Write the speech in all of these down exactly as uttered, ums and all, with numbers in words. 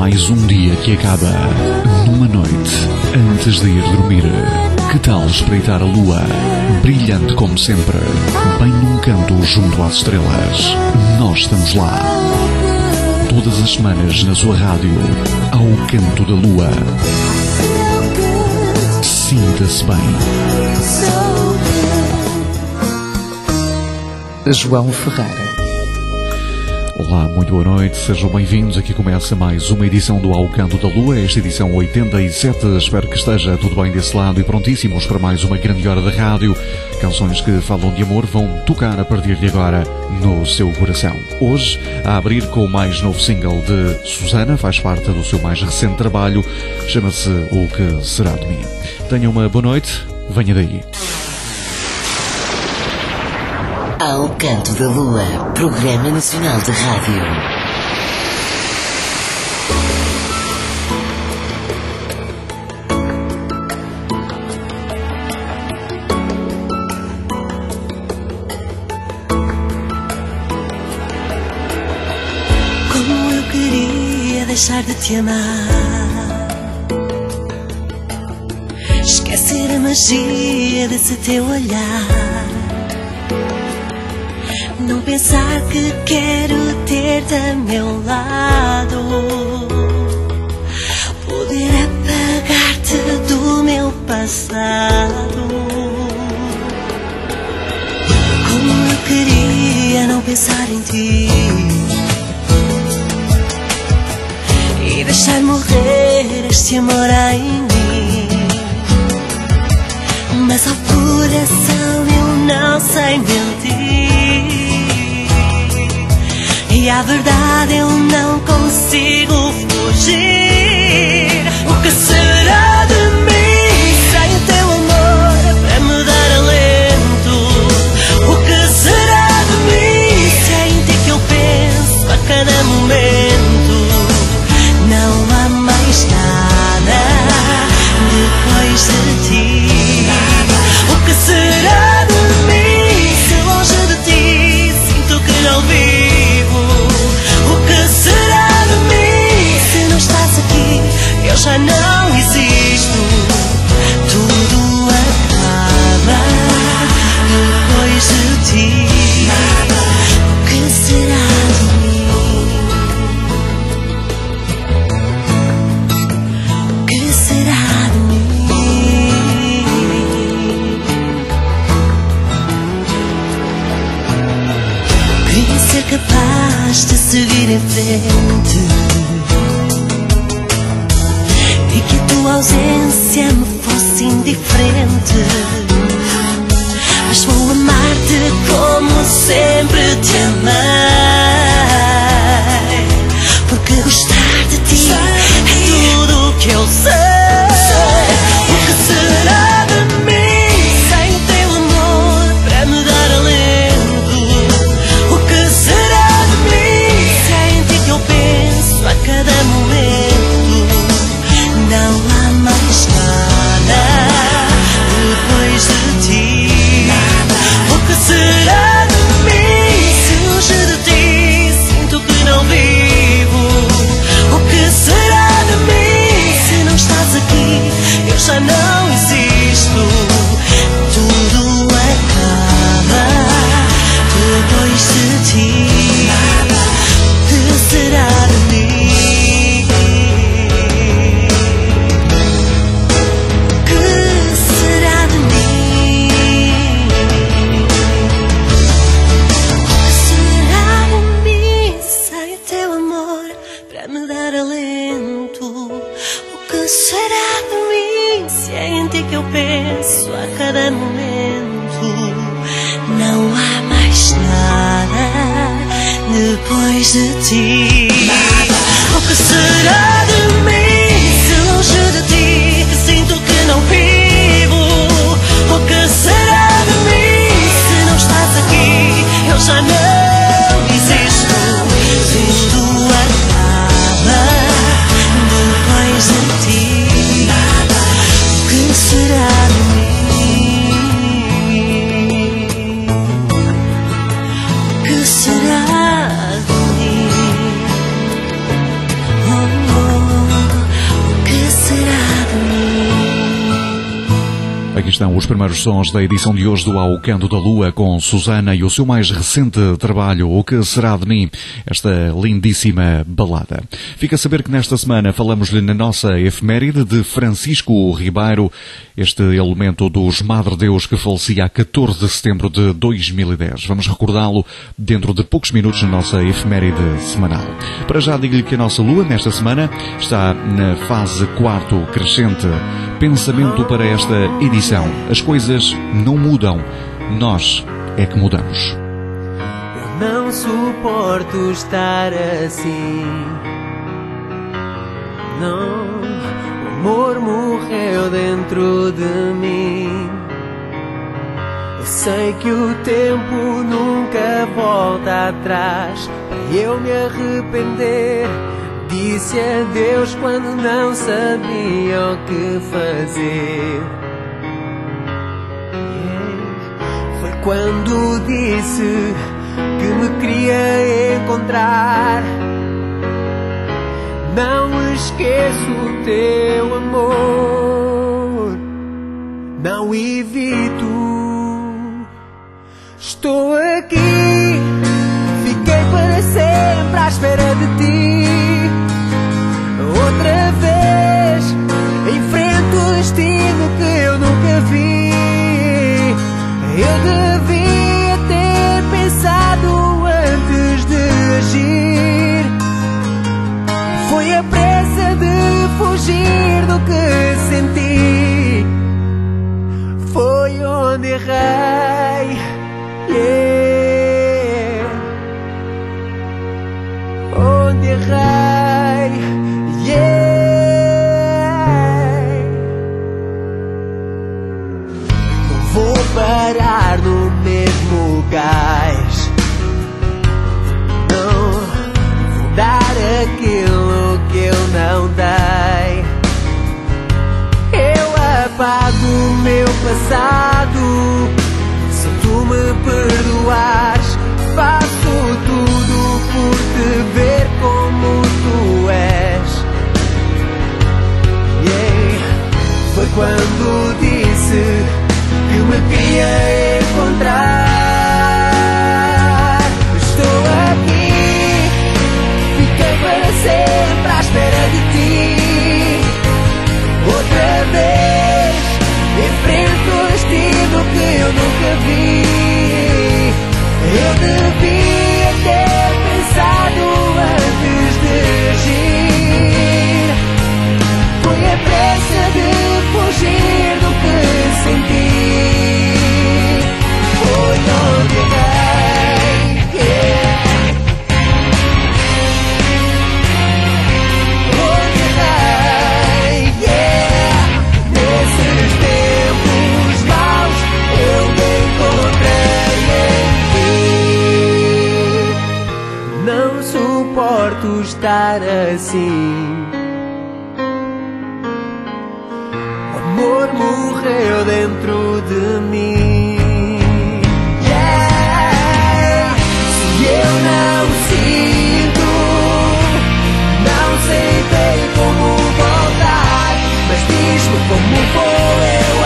mais um dia que acaba numa noite antes de ir dormir. Que tal espreitar a lua, brilhante como sempre, bem num canto junto às estrelas? Nós estamos lá. Todas as semanas na sua rádio, ao canto da lua. Sinta-se bem. João Ferreira. Olá, muito boa noite, sejam bem-vindos. Aqui começa mais uma edição do Ao Canto da Lua, esta edição oitenta e sete. Espero que esteja tudo bem desse lado e prontíssimos para mais uma grande hora de rádio. Canções que falam de amor vão tocar a partir de agora no seu coração. Hoje, a abrir com o mais novo single de Susana, faz parte do seu mais recente trabalho, chama-se O Que Será de Mim. Tenha uma boa noite, venha daí. Ao Canto da Lua, Programa Nacional de Rádio. Como eu queria deixar de te amar, esquecer a magia desse teu olhar, não pensar que quero ter-te a meu lado, poder apagar-te do meu passado. Como eu queria não pensar em ti e deixar morrer este amor em mim, mas ao coração eu não sei mentir. E a verdade eu não consigo fugir. O que será de mim sem o teu amor para me dar alento? O que será de mim sem ti que eu penso a cada momento? Não há mais nada depois de ti. O que será de mim se longe de ti sinto que não vivo? Eu já não existo, tudo acaba depois de ti. O que será de mim? O que será de mim? Queria ser capaz de seguir em frente e que a tua ausência me fosse indiferente, mas vou amar-te como sempre te amei, porque gostar de ti é tudo o que eu sei. O que será de mim sem o teu amor para me dar alento? O que será de mim sem ti que eu penso a cada momento? Não há mais nada depois de ti. O que será de mim se longe de ti sinto que não vivo? O que será de mim se não estás aqui? Eu já não existo, tudo acaba depois de ti. O que será de mim? Eu penso a cada momento, não há mais nada depois de ti. O que será de mim se longe de ti sinto que não vivo? O que será de mim se não estás aqui? Eu já não existo, tudo acaba depois de ti. O que será de mim? O que será de mim? Oh, oh. estão os primeiros sons da edição de hoje do Ao Canto da Lua com Susana e o seu mais recente trabalho, O Que Será de Mim, esta lindíssima balada. Fica a saber que nesta semana falamos-lhe na nossa efeméride de Francisco Ribeiro, este elemento dos Madre Deus que falecia a catorze de setembro de dois mil e dez. Vamos recordá-lo dentro de poucos minutos na nossa efeméride semanal. Para já digo-lhe que a nossa Lua, nesta semana, está na fase quarto crescente. Pensamento para esta edição. As coisas não mudam, nós é que mudamos. Eu não suporto estar assim. Não, o amor morreu dentro de mim. Eu sei que o tempo nunca volta atrás para eu me arrepender. Disse adeus quando não sabia o que fazer. Yeah. Foi quando disse que me queria encontrar. Não esqueço o teu amor, não evito. Estou aqui, fiquei para sempre à espera de ti. Outra vez, enfrento o destino que eu nunca vi. Eu devia ter pensado antes de agir. Foi a pressa de fugir do que senti. Foi onde errei. Yeah. Onde errei. Yeah. Não vou parar no mesmo gás. Não vou dar aquilo que eu não dei. Eu apago o meu passado. Se tu me perdoares, faço tudo por te ver como tu és. Yeah. Foi quando disse que me queria encontrar. Estou aqui, fiquei para sempre à espera de ti. Outra vez, enfrento o destino que eu nunca vi. Eu devia ter pensado antes de agir. Foi a pressa de fugir do que senti. Foi onde errei. Yeah. Onde errei. Yeah. Nesses tempos maus eu me encontrei em ti. Não suporto estar assim. O amor morreu dentro de mim. Yeah. Se eu não sinto, não sei bem como voltar, mas diz-me como vou eu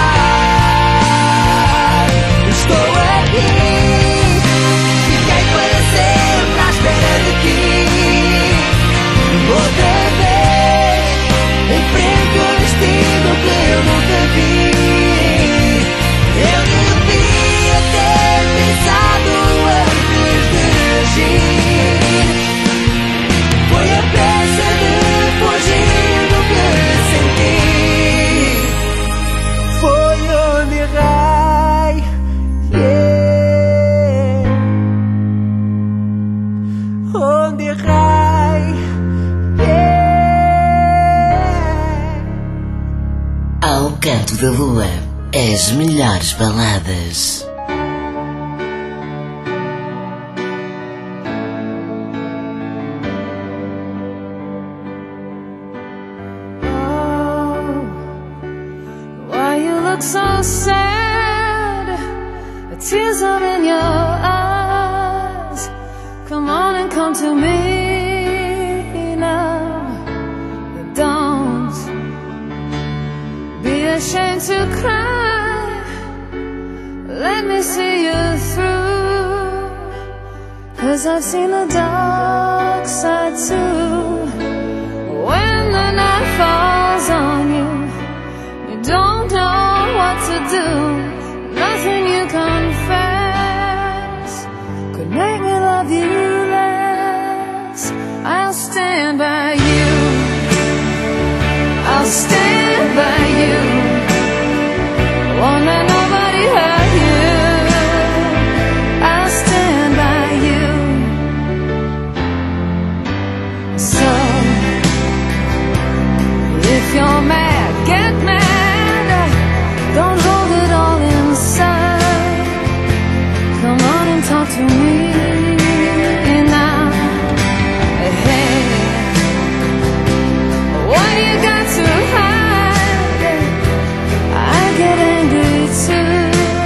amar. Estou aqui, fiquei para sempre à espera de ti. Outra vez, enfrento o destino que eu nunca vi. Eu devia ter pensado antes de agir. Foi a pressa de fugir do que senti. Foi onde errei. Yeah. Onde errei. Yeah. Ao Canto da Lua, as melhores baladas. Oh, why you look so sad? The tears are in your eyes. Come on and come to me now. Don't be ashamed to cry. let me see you through, 'cause I've seen the dark side too. When the night falls on you, you don't know what to do. Nothing you confess could make me love you less. I'll stand by you, I'll stand by you. Won't let nobody hurt you. I'll stand by you. So if you're mad, get mad. Don't hold it all inside. Come on and talk to me now. Hey, what you got to hide? I get angry too.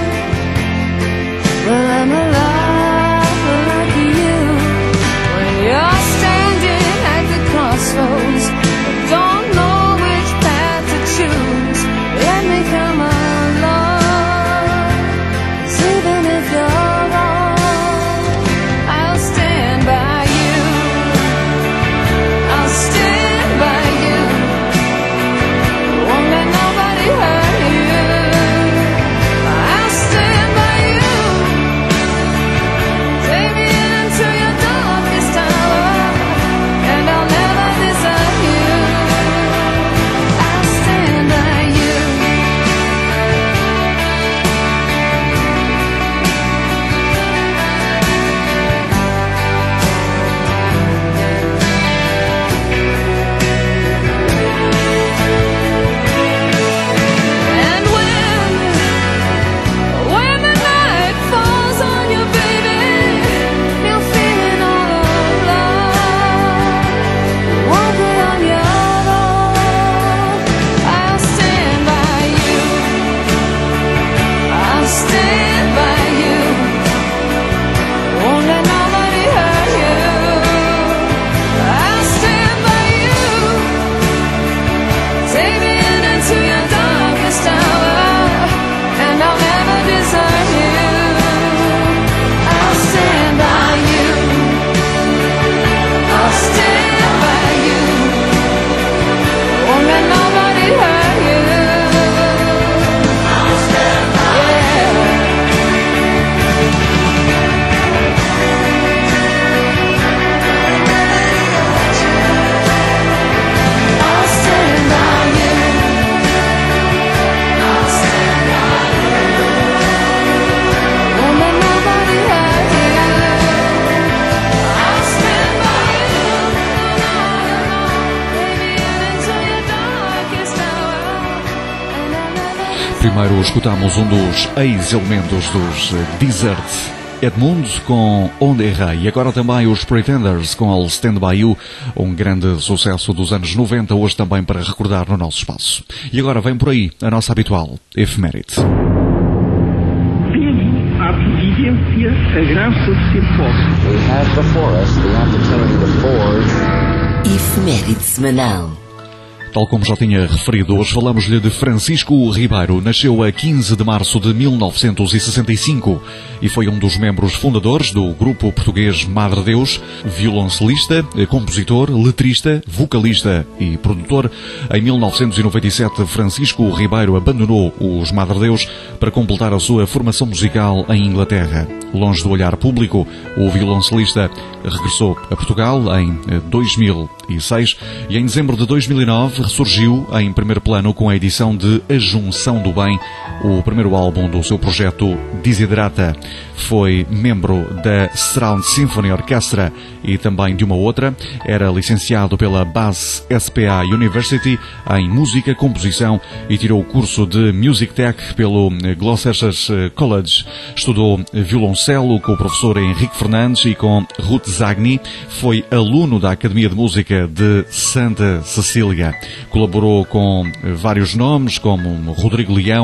Well, I'm alive like you. When you're standing at the crossroads, don't know which path to choose. Let me come along, 'cause even if you're wrong, I'll stand by you. I'll stand by you. Won't let nobody hurt you. I'll stand by you. Take me into your darkest hour, and I'll never desert you. I'll stand by you. And when, when the night falls on you, baby, you're feeling all alone. Won't be on your own. I'll stand by you. I'll stand by you. Won't let nobody hurt you. I'll stand by you. Take me into your darkest hour, and I'll never desert you. I'll stand by you. I'll stand by you. Won't let nobody hurt you. I'll stand by you. I'll stand by you. I'll stand by you. Won't let nobody hurt you. I'll stand by you. Baby, into your darkest hour, and I'll never. Primeiro escutamos um dos ex-elementos dos eh, Desert, Edmund com Onde Errei, e agora também os Pretenders com I'll Stand By You, um grande sucesso dos anos noventa, hoje também para recordar no nosso espaço. E agora vem por aí a nossa habitual efeméride. Temos à providência a graça de ser pobre. We have before us the opportunity to forge. Efeméride semanal. Tal como já tinha referido, hoje falamos-lhe de Francisco Ribeiro. Nasceu a quinze de março de mil novecentos e sessenta e cinco e foi um dos membros fundadores do grupo português Madre Deus, violoncelista, compositor, letrista, vocalista e produtor. Em mil novecentos e noventa e sete, Francisco Ribeiro abandonou os Madre Deus para completar a sua formação musical em Inglaterra. Longe do olhar público, o violoncelista regressou a Portugal em dois mil e seis e em dezembro de dois mil e nove ressurgiu em primeiro plano com a edição de A Junção do Bem, o primeiro álbum do seu projeto Desiderata. Foi membro da Surround Symphony Orchestra e também de uma outra. Era licenciado pela Bass S P A University em Música, Composição e tirou o curso de Music Tech pelo Gloucestershire College. Estudou violoncelo com o professor Henrique Fernandes e com Ruth Zagni. Foi aluno da Academia de Música de Santa Cecília. Colaborou com vários nomes como Rodrigo Leão,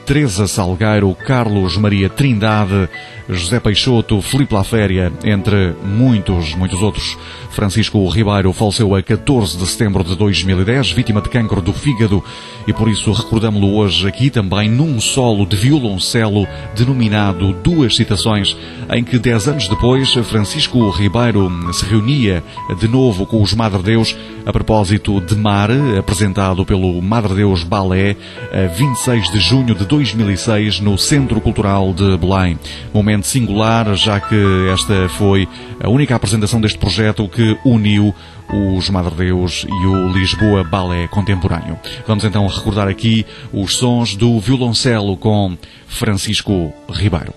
Teresa Salgueiro, Carlos Maria Trindade, José Peixoto, Filipe Laféria, entre muitos, muitos outros. Francisco Ribeiro faleceu a catorze de setembro de dois mil e dez, vítima de cancro do fígado, e por isso recordamos-lo hoje aqui também num solo de violoncelo denominado Duas Citações, em que dez anos depois Francisco Ribeiro se reunia de novo com os Madre Deus a propósito de Mar, apresentado pelo Madre Deus Balé, a vinte e seis de junho de dois mil e seis no Centro Cultural de Belém. Momento singular, já que esta foi a única apresentação deste projeto que uniu os Madre Deus e o Lisboa Balé Contemporâneo. Vamos então recordar aqui os sons do violoncelo com Francisco Ribeiro.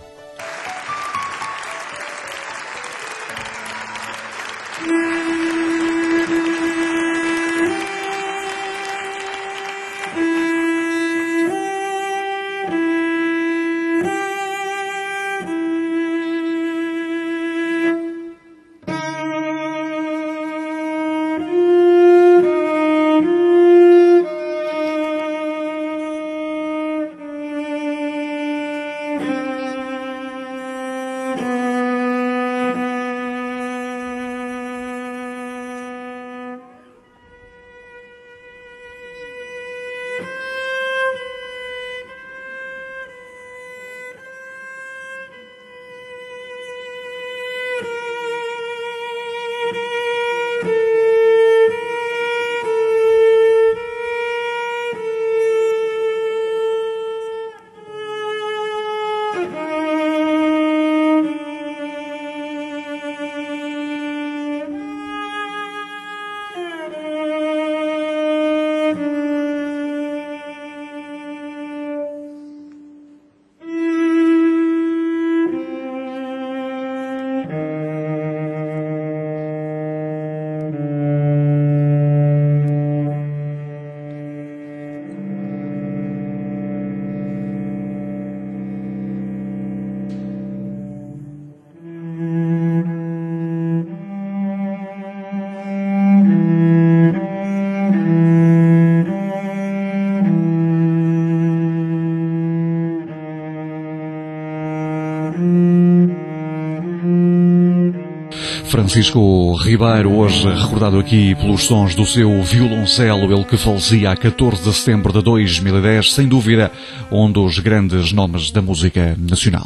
Francisco Ribeiro, hoje recordado aqui pelos sons do seu violoncelo, ele que falecia a catorze de setembro de dois mil e dez, sem dúvida um dos grandes nomes da música nacional.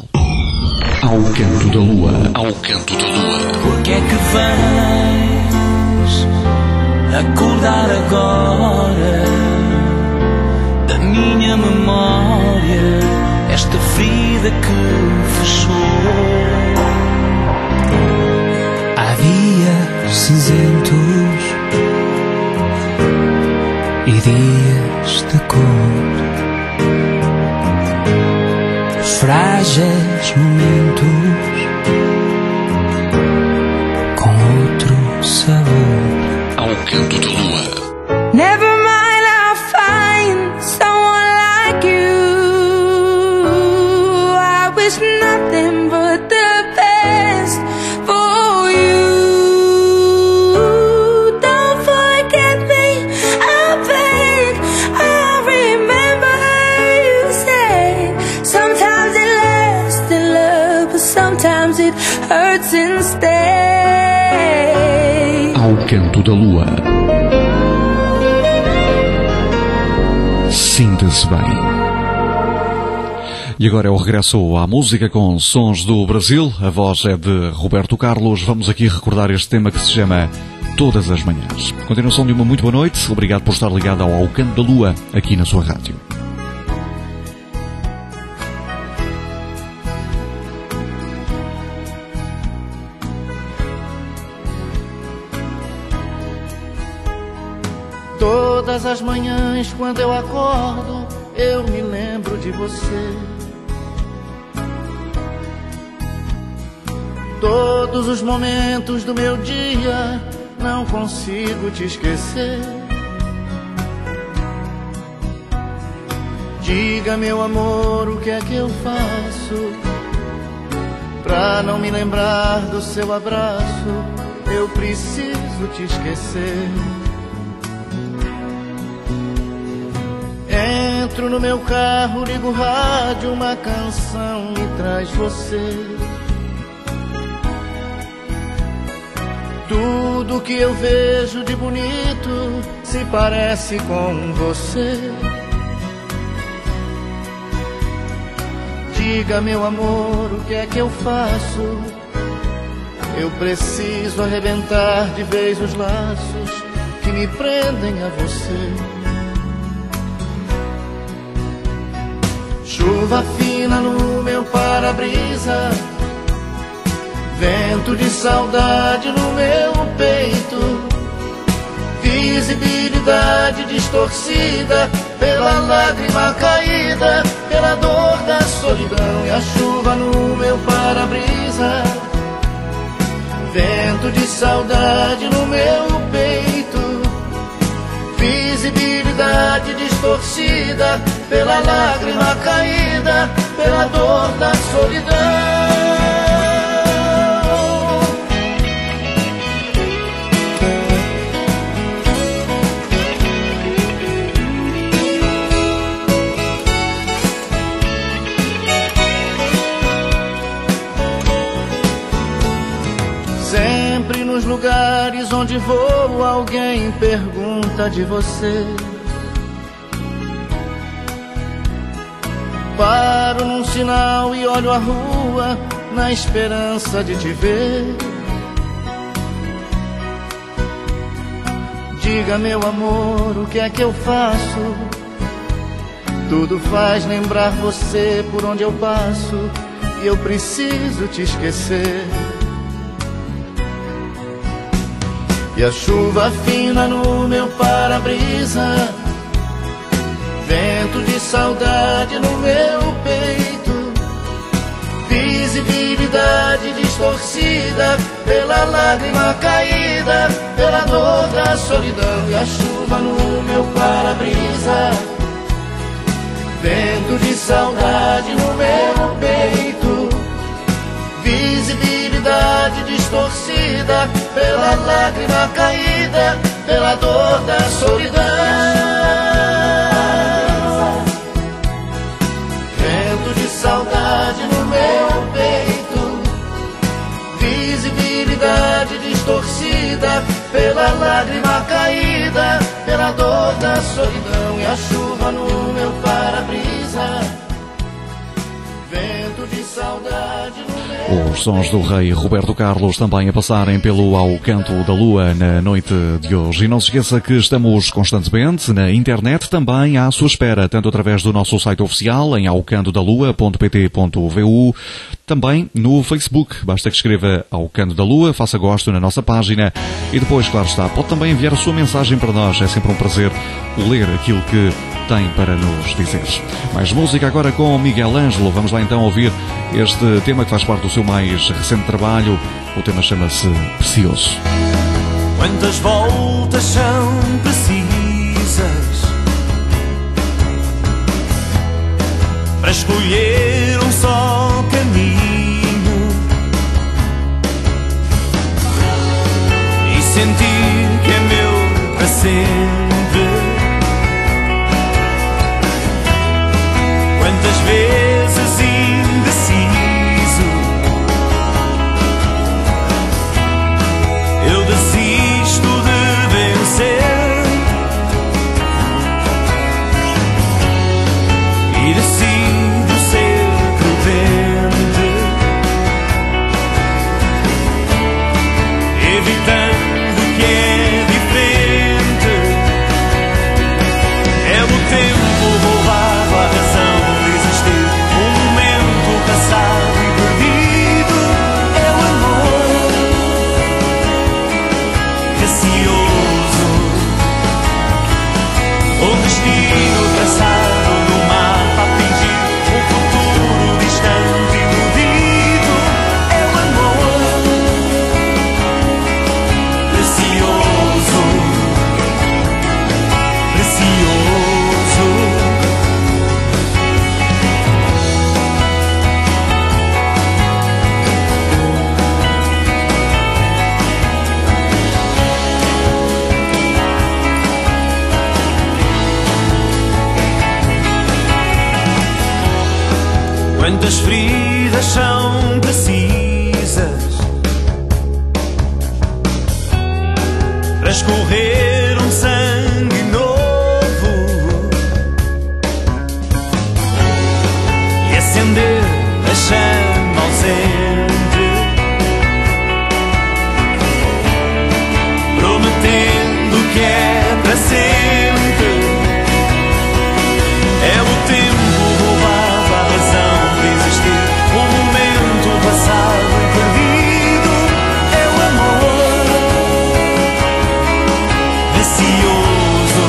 Ao canto da lua, ao canto da lua. Porque é que vens acordar agora da minha memória esta ferida que fechou? Havia cinzentos e dias de cor, frágeis momentos com outro sabor. Ao canto da lua. Never mind, I'll find someone like you. I wish nothing but the best for you. Don't forget me, I beg. I remember you said sometimes it lasts in love, but sometimes it hurts instead. Ao canto da lua. Sinta-se bem. E agora é o regresso à música com sons do Brasil. A voz é de Roberto Carlos. Vamos aqui recordar este tema que se chama Todas as Manhãs. Continuação de uma muito boa noite. Obrigado por estar ligado ao Ao Canto da Lua, aqui na sua rádio. Todas as manhãs, quando eu acordo, eu me lembro de você. Todos os momentos do meu dia, não consigo te esquecer. Diga, meu amor, o que é que eu faço pra não me lembrar do seu abraço? Eu preciso te esquecer. Entro no meu carro, ligo o rádio, uma canção me traz você. Tudo que eu vejo de bonito se parece com você. Diga, meu amor, o que é que eu faço? Eu preciso arrebentar de vez os laços que me prendem a você. Chuva fina no meu para-brisa, vento de saudade no meu peito, visibilidade distorcida pela lágrima caída, pela dor da solidão. E a chuva no meu para-brisa, vento de saudade no meu peito, visibilidade distorcida pela lágrima caída, pela dor da solidão. Sempre nos lugares onde vou, alguém pergunta de você. Paro num sinal e olho a rua na esperança de te ver. Diga, meu amor, o que é que eu faço? Tudo faz lembrar você por onde eu passo, e eu preciso te esquecer. E a chuva fina no meu para-brisa, vento de saudade no meu peito, visibilidade distorcida pela lágrima caída, pela dor da solidão. E a chuva no meu para-brisa, vento de saudade no meu peito, visibilidade distorcida pela lágrima caída, pela dor da solidão. Vento de saudade no meu peito, visibilidade distorcida pela lágrima caída, pela dor da solidão. E a chuva no meu para-brisa, vento de saudade no meu... Os sons do rei Roberto Carlos também a passarem pelo Ao Canto da Lua na noite de hoje. E não se esqueça que estamos constantemente na internet também à sua espera, tanto através do nosso site oficial em aucantodalua ponto pt ponto vu, também no Facebook. Basta que escreva Ao Canto da Lua, faça gosto na nossa página e depois, claro está, pode também enviar a sua mensagem para nós. É sempre um prazer ler aquilo que tem para nos dizer. Mais música agora com Miguel Ângelo. Vamos lá então ouvir este tema que faz parte do seu mais recente trabalho. O tema chama-se Precioso. Quantas voltas são precisas para escolher um só caminho e sentir que é meu para sempre? Quantas vezes indeciso eu desisto de vencer e decido ser prudente escorrer um sangue novo e acender a chama ausente, prometendo que é para sempre. É o tempo roubado à razão de existir, o momento passado e perdido. É o amor receoso,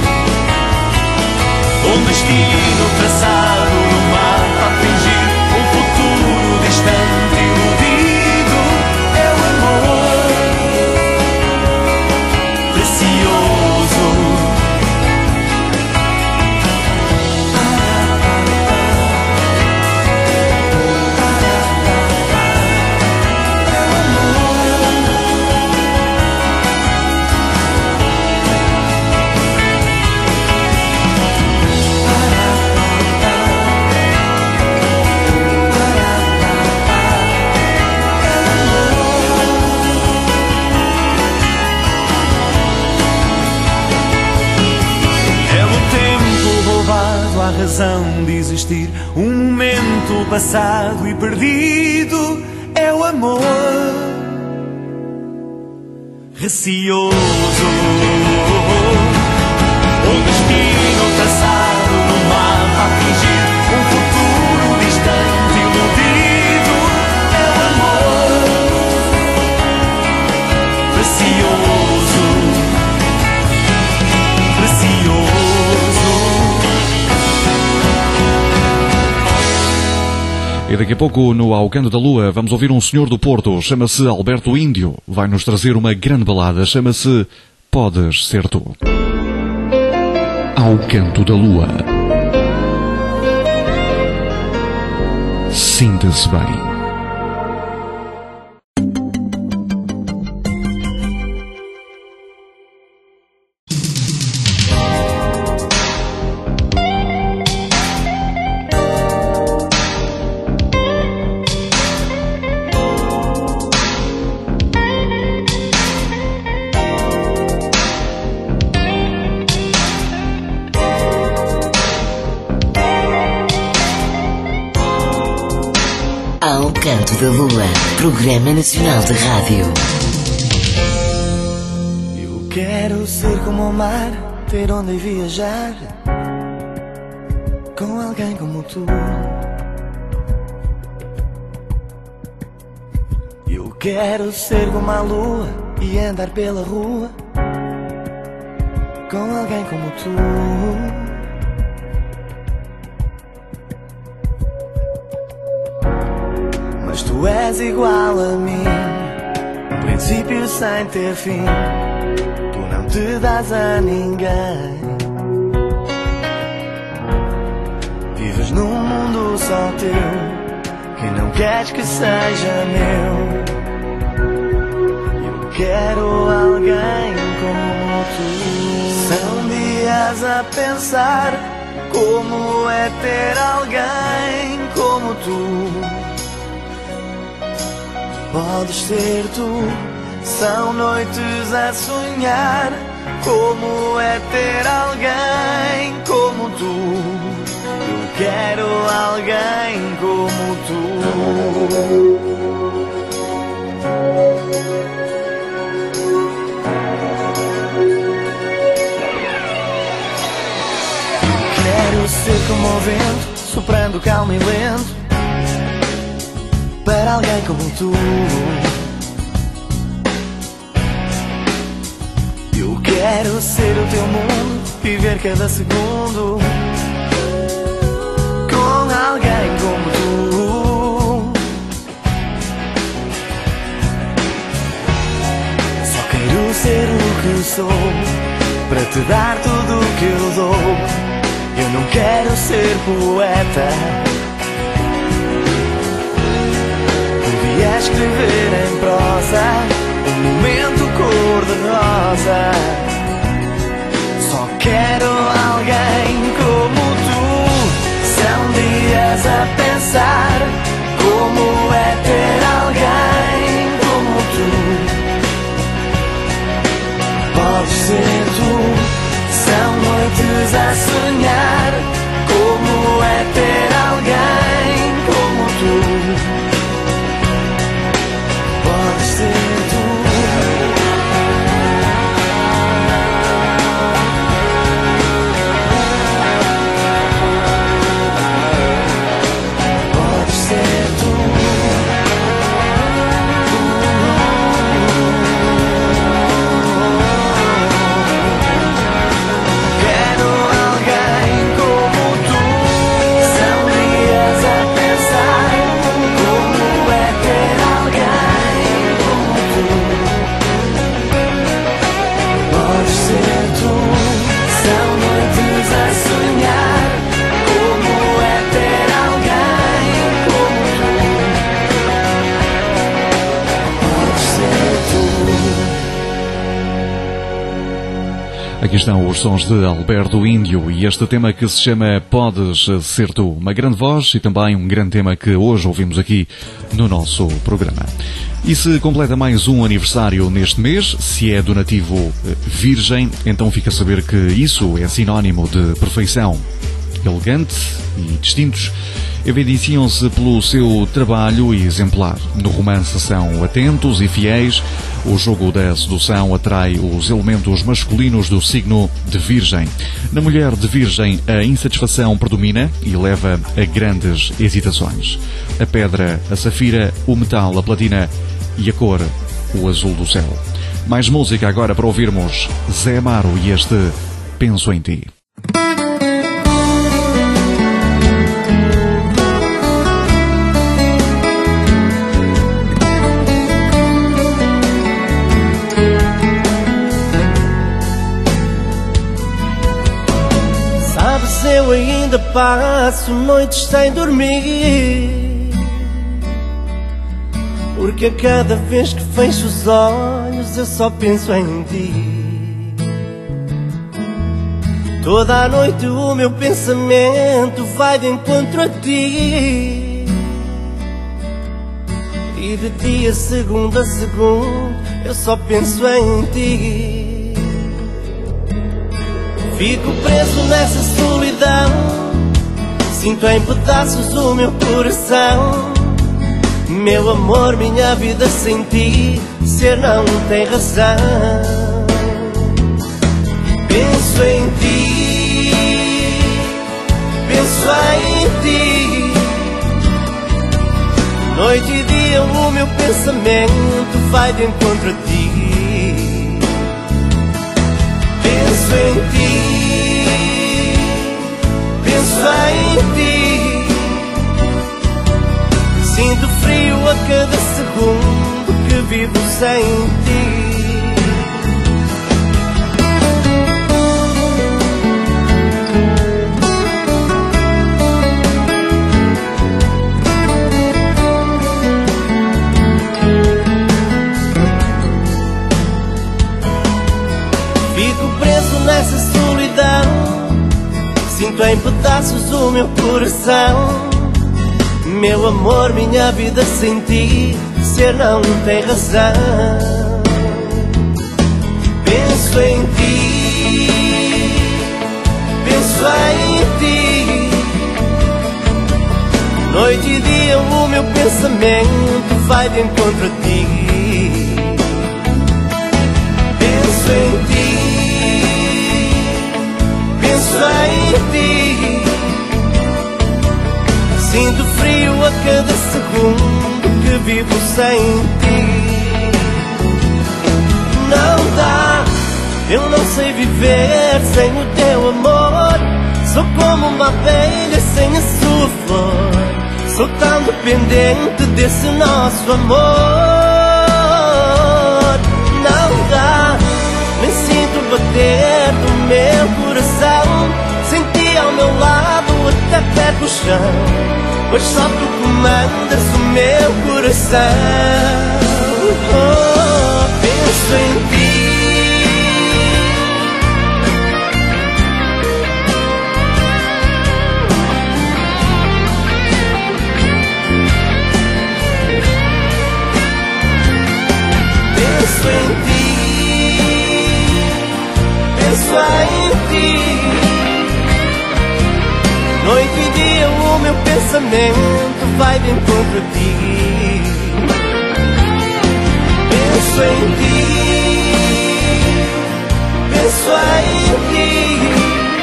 um destino traçado no mapa a fingir um futuro distante e iludido. É o amor precioso. A razão de existir, um momento passado e perdido. É o amor receoso, um destino traçado no mapa a fingir um futuro distante e iludido. É o amor precioso, precioso. E daqui a pouco, no Ao Canto da Lua, vamos ouvir um senhor do Porto, chama-se Alberto Índio. Vai-nos trazer uma grande balada, chama-se Podes Ser Tu. Ao Canto da Lua. Sinta-se bem. Ao Canto da Lua, Programa Nacional de Rádio. Eu quero ser como o mar, ter onde viajar, com alguém como tu. Eu quero ser como a lua e andar pela rua, com alguém como tu. Mas tu és igual a mim, um princípio sem ter fim. Tu não te dás a ninguém. Vives num mundo só teu, que não queres que seja meu. Eu quero alguém como tu. São dias a pensar como é ter alguém como tu. Podes ser tu, são noites a sonhar como é ter alguém como tu. Eu quero alguém como tu. Eu quero ser como o vento, soprando calmo e lento, para alguém como tu. Eu quero ser o teu mundo, viver cada segundo com alguém como tu. Só quero ser o que sou, para te dar tudo o que eu dou. Eu não quero ser poeta, podia escrever em prosa um momento cor-de-rosa. Só quero alguém como tu. São dias a pensar como é ter alguém como tu. Aqui estão os sons de Alberto Índio e este tema que se chama Podes Ser Tu. Uma grande voz e também um grande tema que hoje ouvimos aqui no nosso programa. E se completa mais um aniversário neste mês, se é do nativo virgem, então fica a saber que isso é sinónimo de perfeição. Elegante e distintos, evidenciam-se pelo seu trabalho exemplar. No romance são atentos e fiéis. O jogo da sedução atrai os elementos masculinos do signo de Virgem. Na mulher de Virgem, a insatisfação predomina e leva a grandes hesitações. A pedra, a safira, o metal, a platina e a cor, o azul do céu. Mais música agora para ouvirmos Zé Amaro e este Penso em Ti. Eu ainda passo noites sem dormir, porque a cada vez que fecho os olhos eu só penso em ti. Toda a noite o meu pensamento vai de encontro a ti, e de dia, segundo a segundo, eu só penso em ti. Fico preso nessa solidão, sinto em pedaços o meu coração. Meu amor, minha vida sem ti, ser não tem razão. Penso em ti, penso em ti. Noite e dia o meu pensamento vai de encontro a ti. Penso em ti, penso em ti. Sinto frio a cada segundo que vivo sem ti. Nessa solidão, sinto em pedaços o meu coração. Meu amor, minha vida sem ti, ser não tem razão. Penso em ti, penso em ti. Noite e dia o meu pensamento vai de encontro a ti. Penso em ti, penso em ti. Sinto frio a cada segundo que vivo sem ti. Não dá, eu não sei viver sem o teu amor. Sou como uma abelha sem a sua flor. Sou tão dependente desse nosso amor. Não dá, nem sinto bater do meu coração. Sem ti ao meu lado até perco o chão, pois só tu comandas o meu coração. Oh, penso em ti. Penso em ti, penso em ti. Noite e dia o meu pensamento vai de encontro a ti. Penso em ti, penso em ti.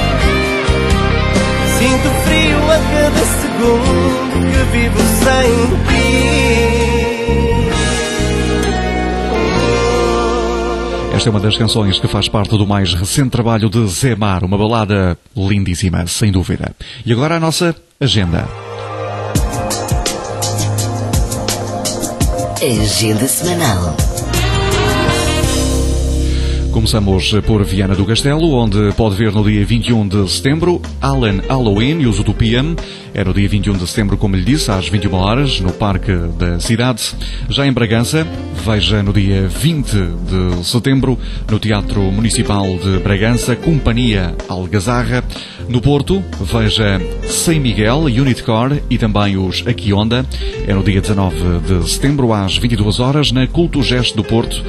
Sinto frio a cada segundo que vivo sem ti. Esta é uma das canções que faz parte do mais recente trabalho de Zé Amaro, uma balada lindíssima, sem dúvida. E agora a nossa agenda. Agenda semanal. Começamos por Viana do Castelo, onde pode ver no dia vinte e um de setembro Alan Halloween e os Utopian. É no dia vinte e um de setembro, como lhe disse, às vinte e uma horas, no Parque da Cidade. Já em Bragança, veja no dia vinte de setembro, no Teatro Municipal de Bragança, Companhia Algazarra. No Porto, veja São Miguel, Unit Core e também os Aquionda. É no dia dezanove de setembro, às vinte e duas horas, na Culto Gesto do Porto.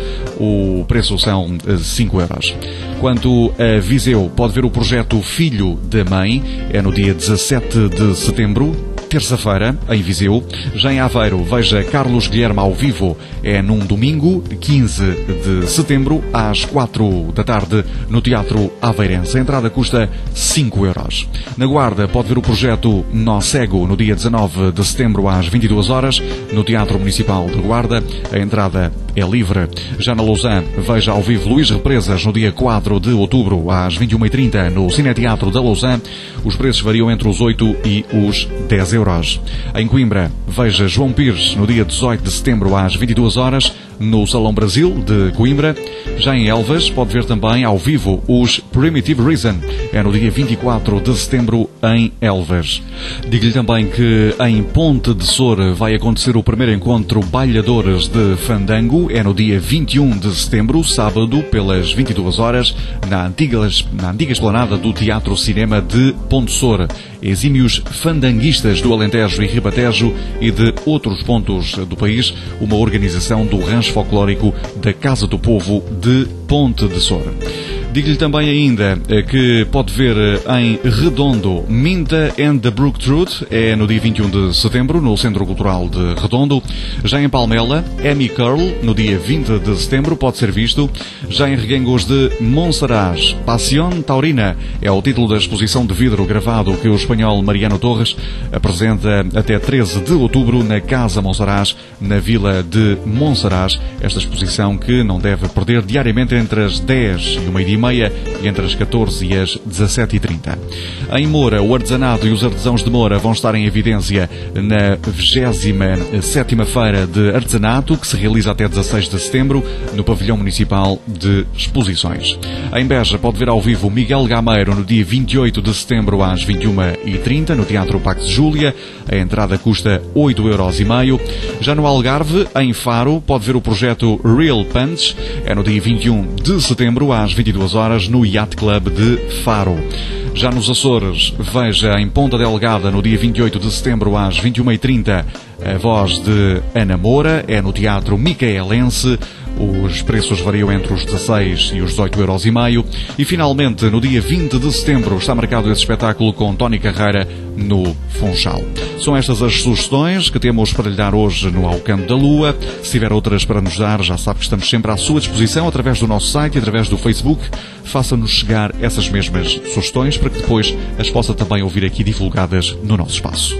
O preço são cinco euros. Quanto a Viseu, pode ver o projeto Filho da Mãe. É no dia dezassete de setembro, terça-feira, em Viseu. Já em Aveiro, veja Carlos Guilherme ao vivo. É num domingo, quinze de setembro, às quatro da tarde, no Teatro Aveirense. A entrada custa cinco euros. Na Guarda, pode ver o projeto Nó Cego, no dia dezanove de setembro, às vinte e duas horas, no Teatro Municipal de Guarda. A entrada é livre. Já na Lausanne, veja ao vivo Luís Represas, no dia quatro de outubro, às vinte e uma e trinta, no Cineteatro da Lausanne. Os preços variam entre os oito e os dez euros. Em Coimbra, veja João Pires, no dia dezoito de setembro, às vinte e duas horas, no Salão Brasil de Coimbra. Já em Elvas, pode ver também ao vivo os Primitive Reason. É no dia vinte e quatro de setembro, em Elvas. Digo-lhe também que em Ponte de Soura vai acontecer o primeiro encontro Bailhadores de Fandango. É no dia vinte e um de setembro, sábado, pelas vinte e duas horas, na antiga, na antiga esplanada do Teatro Cinema de Ponte de Soura. Exímios fandanguistas do Alentejo e Ribatejo e de outros pontos do país, uma organização do rancho folclórico da Casa do Povo de Ponte de Soura. Digo-lhe também ainda que pode ver em Redondo Minta and the Brook Truth. É no dia vinte e um de setembro, no Centro Cultural de Redondo. Já em Palmela, Amy Curl, no dia vinte de setembro, pode ser visto. Já em Reguengos de Monsaraz, Passion Taurina é o título da exposição de vidro gravado que o espanhol Mariano Torres apresenta até treze de outubro na Casa Monsaraz, na vila de Monsaraz. Esta exposição que não deve perder diariamente entre as dez e o meio-dia meia e entre as catorze e as dezassete e trinta. Em Moura, o artesanato e os artesãos de Moura vão estar em evidência na vigésima sétima Feira de Artesanato, que se realiza até dezasseis de setembro, no Pavilhão Municipal de Exposições. Em Beja, pode ver ao vivo Miguel Gameiro no dia vinte e oito de setembro, às vinte e uma e trinta, no Teatro Pax Júlia. A entrada custa oito euros e meio. Já no Algarve, em Faro, pode ver o projeto Real Punch. É no dia vinte e um de setembro, às vinte e duas horas, no Yacht Club de Faro. Já nos Açores, veja em Ponta Delgada, no dia vinte e oito de setembro, às vinte e uma e trinta, a voz de Ana Moura. É no Teatro Micaelense. Os preços variam entre os dezasseis e os dezoito euros e meio. E finalmente, no dia vinte de setembro, está marcado esse espetáculo com Tony Carreira no Funchal. São estas as sugestões que temos para lhe dar hoje no Ao Canto da Lua. Se tiver outras para nos dar, já sabe que estamos sempre à sua disposição através do nosso site e através do Facebook. Faça-nos chegar essas mesmas sugestões para que depois as possa também ouvir aqui divulgadas no nosso espaço.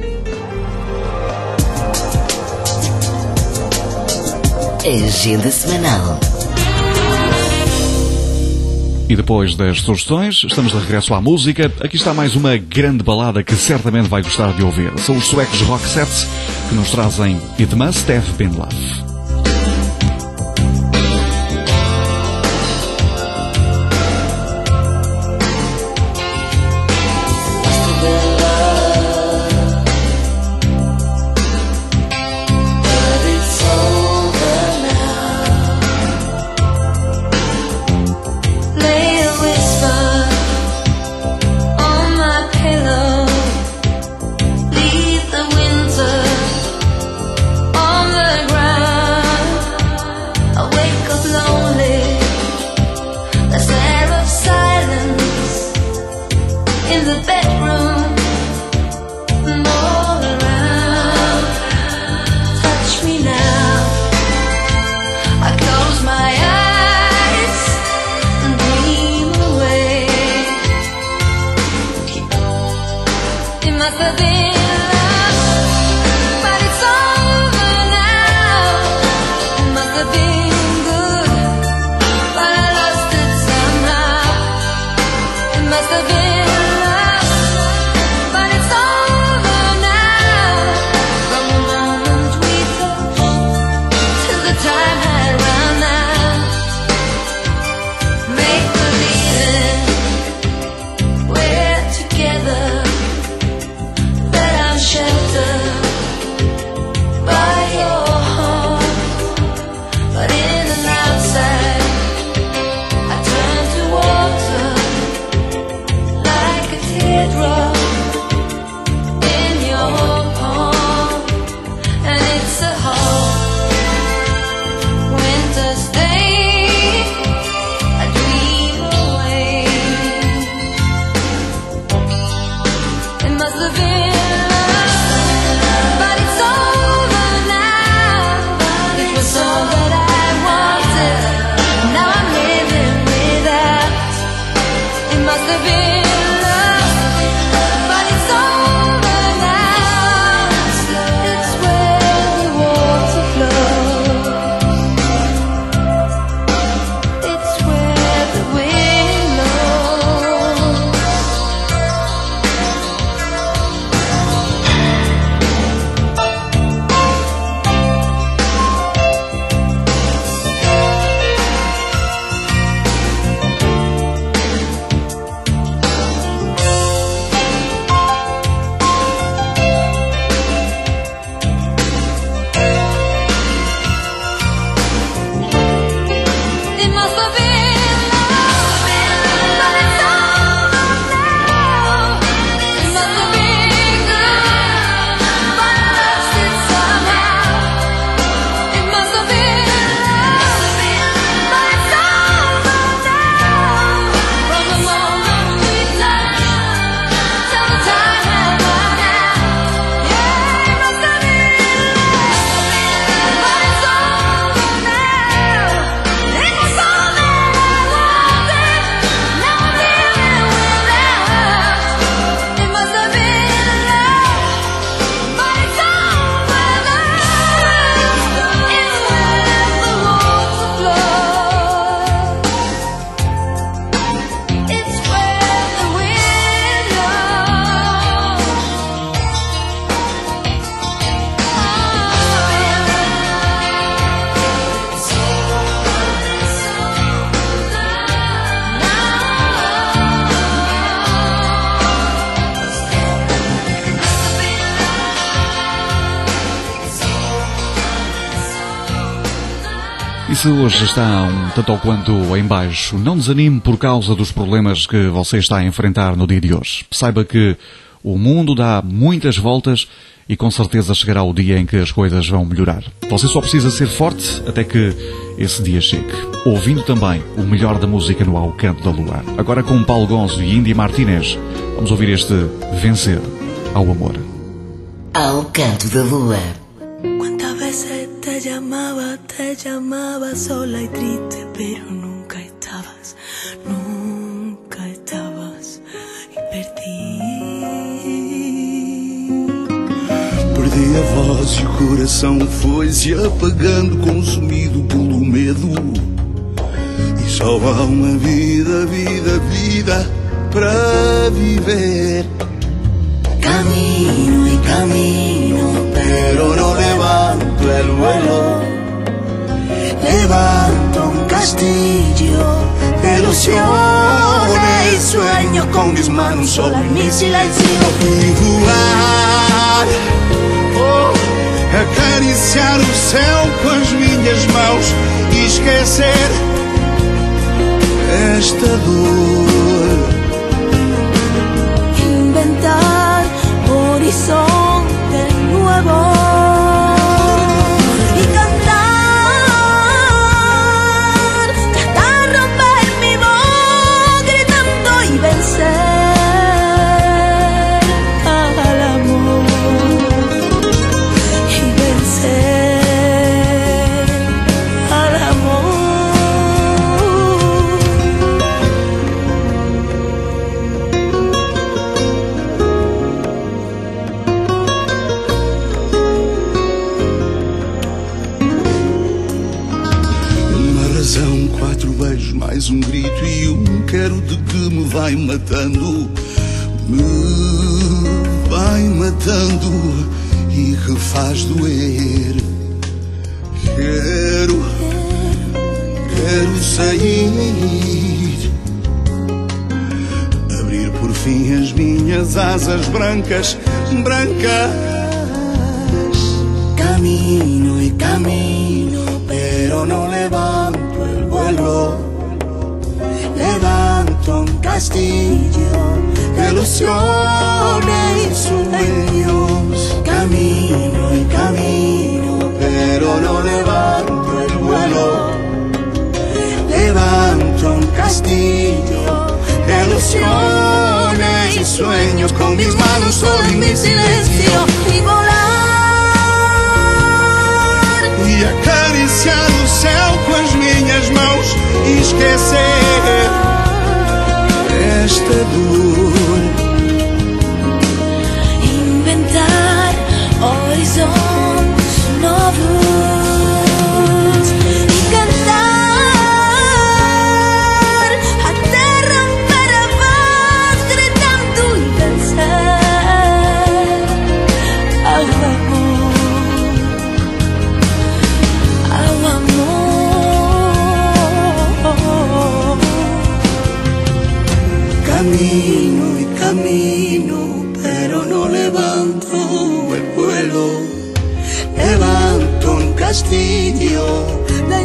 Agenda semanal. E depois das sugestões, estamos de regresso à música. Aqui está mais uma grande balada que certamente vai gostar de ouvir. São os suecos Roxette que nos trazem It Must Have Been Love. E se hoje está um tanto ou quanto em baixo, não desanime por causa dos problemas que você está a enfrentar no dia de hoje. Saiba que o mundo dá muitas voltas e com certeza chegará o dia em que as coisas vão melhorar. Você só precisa ser forte até que esse dia chegue. Ouvindo também o melhor da música no Ao Canto da Lua. Agora com Paulo Gonzo e Indy Martínez, vamos ouvir este Vencer ao Amor. Ao Canto da Lua. Cuántas veces te llamaba, te llamaba sola y triste, pero nunca estabas, nunca estabas y perdí. Perdi a voz e o coração foi se apagando, consumido pelo medo. E só há uma vida, vida, vida para viver. Camino y camino, pero no levanto el vuelo. Levanto un castillo de ilusiones y sueños con mis manos solas y mi silencio. E voar, oh, acariciar o céu com as minhas mãos e esquecer esta dor. Inventar horizonte nuevo y cantar, hasta romper mi voz gritando y vencer al amor y vencer al amor. Quatro beijos, mais um grito e um quero de que me vai matando. Me vai matando e que faz doer. Quero, quero sair, abrir por fim as minhas asas brancas, brancas. Camino y camino, pero no levanto el vuelo. Levanto un castillo de ilusiones y sueños. Camino y camino, pero no levanto el vuelo. Levanto un castillo de ilusiones y sueños con mis manos solo y mi silencio y volar. E acariciar o céu com as minhas mãos e esquecer esta dor. Inventar horizontes novos y cantar até romper a voz gritando y vencer al amor. Camino y camino, pero no levanto el vuelo. Levanto un castillo de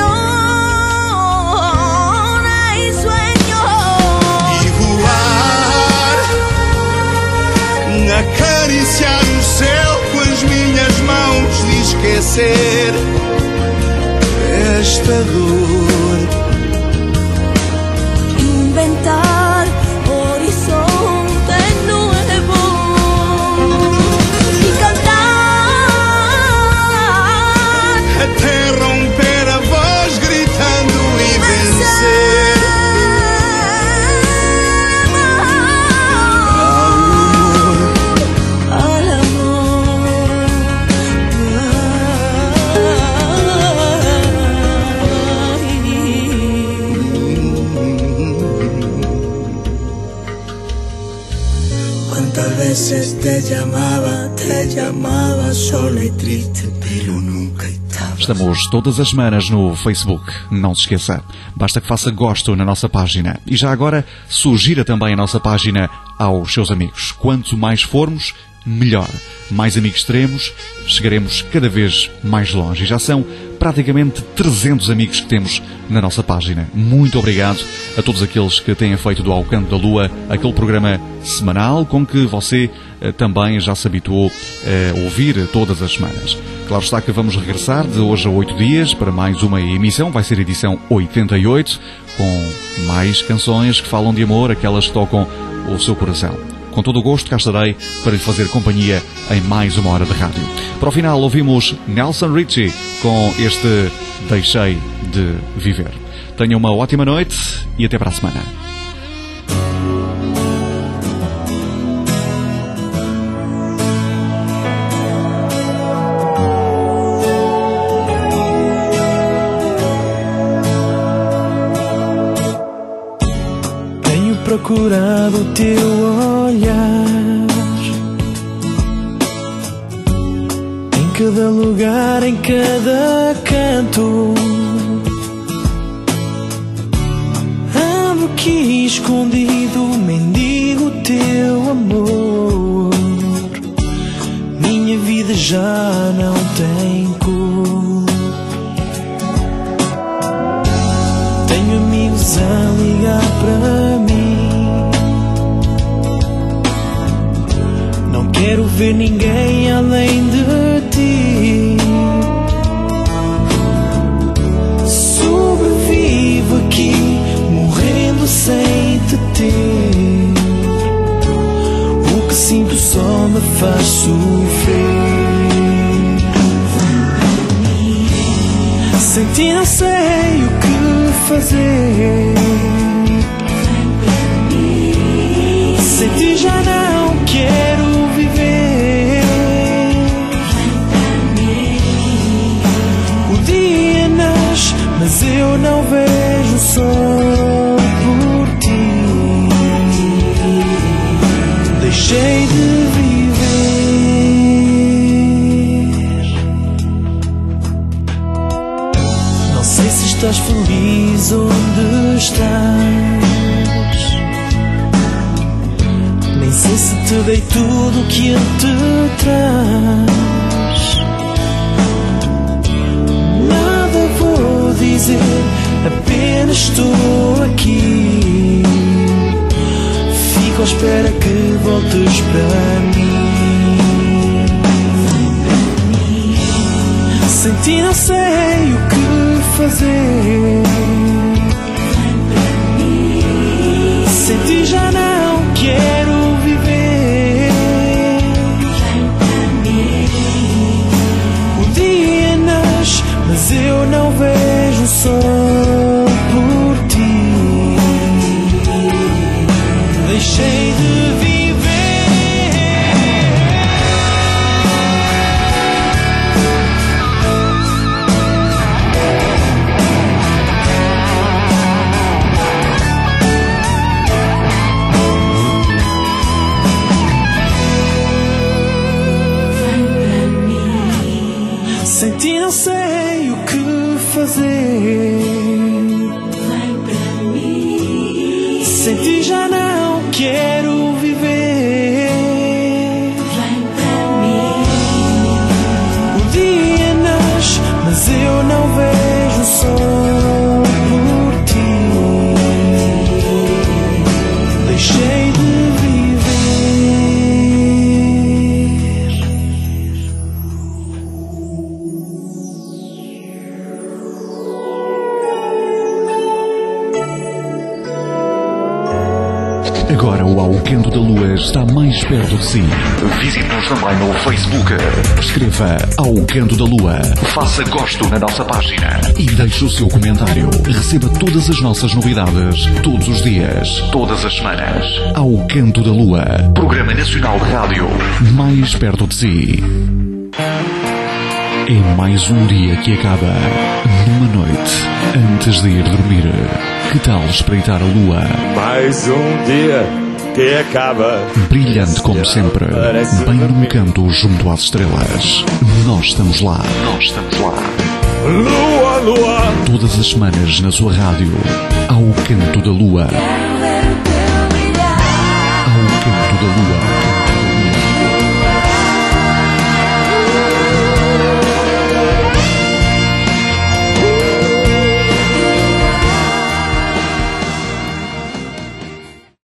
ilusiones y sueños. E voar, acariciar o céu com as minhas mãos e esquecer esta dor. Inventar horizonte nuevo y cantar até romper a voz gritando e vencer al amor. Cuántas veces te llamaba, te llamaba sola y triste, pero nunca estabas. Estamos todas as semanas no Facebook, não se esqueça. Basta que faça gosto na nossa página. E já agora, sugira também a nossa página aos seus amigos. Quanto mais formos, melhor. Mais amigos teremos, chegaremos cada vez mais longe. E já são praticamente trezentos amigos que temos na nossa página. Muito obrigado a todos aqueles que têm feito do Ao Canto da Lua aquele programa semanal com que você eh, também já se habituou a ouvir todas as semanas. Claro está que vamos regressar de hoje a oito dias para mais uma emissão. Vai ser a edição oitenta e oito, com mais canções que falam de amor, aquelas que tocam o seu coração. Com todo o gosto, cá estarei para lhe fazer companhia em mais uma hora de rádio. Para o final, ouvimos Nelson Richie com este Deixei de Viver. Tenha uma ótima noite e até para a semana. Tenho procurado o teu olhar em cada lugar, em cada canto. Ando aqui escondido, mendigo teu amor. Minha vida já não tem cor. Tenho amigos a ligar para mim. Não quero ver ninguém além de ti. Sobrevivo aqui, morrendo sem te ter. O que sinto só me faz sofrer. Sem ti não sei o que fazer. Sem ti já não quero viver. O dia nasce, mas eu não vejo o sol por ti. Deixei de viver. Não sei se estás feliz onde estás. Nem sei se te dei tudo o que ele te traz. Nada vou dizer, apenas estou aqui. Fico à espera que voltes para mim. Sem ti não sei o que fazer. Sem ti já não quero viver. O dia nasce, mas eu não vejo o sol por ti. Deixei de viver. Sem ti não sei o que fazer. Vem para mim. Sem ti já não quero viver. Vem para mim. O dia nasce, mas eu não vejo o sol por ti. Deixei de Agora o Ao Canto da Lua está mais perto de si. Visite-nos também no Facebook. Escreva Ao Canto da Lua. Faça gosto na nossa página. E deixe o seu comentário. Receba todas as nossas novidades, todos os dias, todas as semanas. Ao Canto da Lua. Programa Nacional de Rádio. Mais perto de si. É mais um dia que acaba. Numa noite, antes de ir dormir. Que tal espreitar a lua? Mais um dia que acaba. Brilhante como sempre. Bem num canto junto às estrelas. Nós estamos lá. Nós estamos lá. Lua, lua. Todas as semanas na sua rádio. Ao Canto da Lua. Ao Canto da Lua.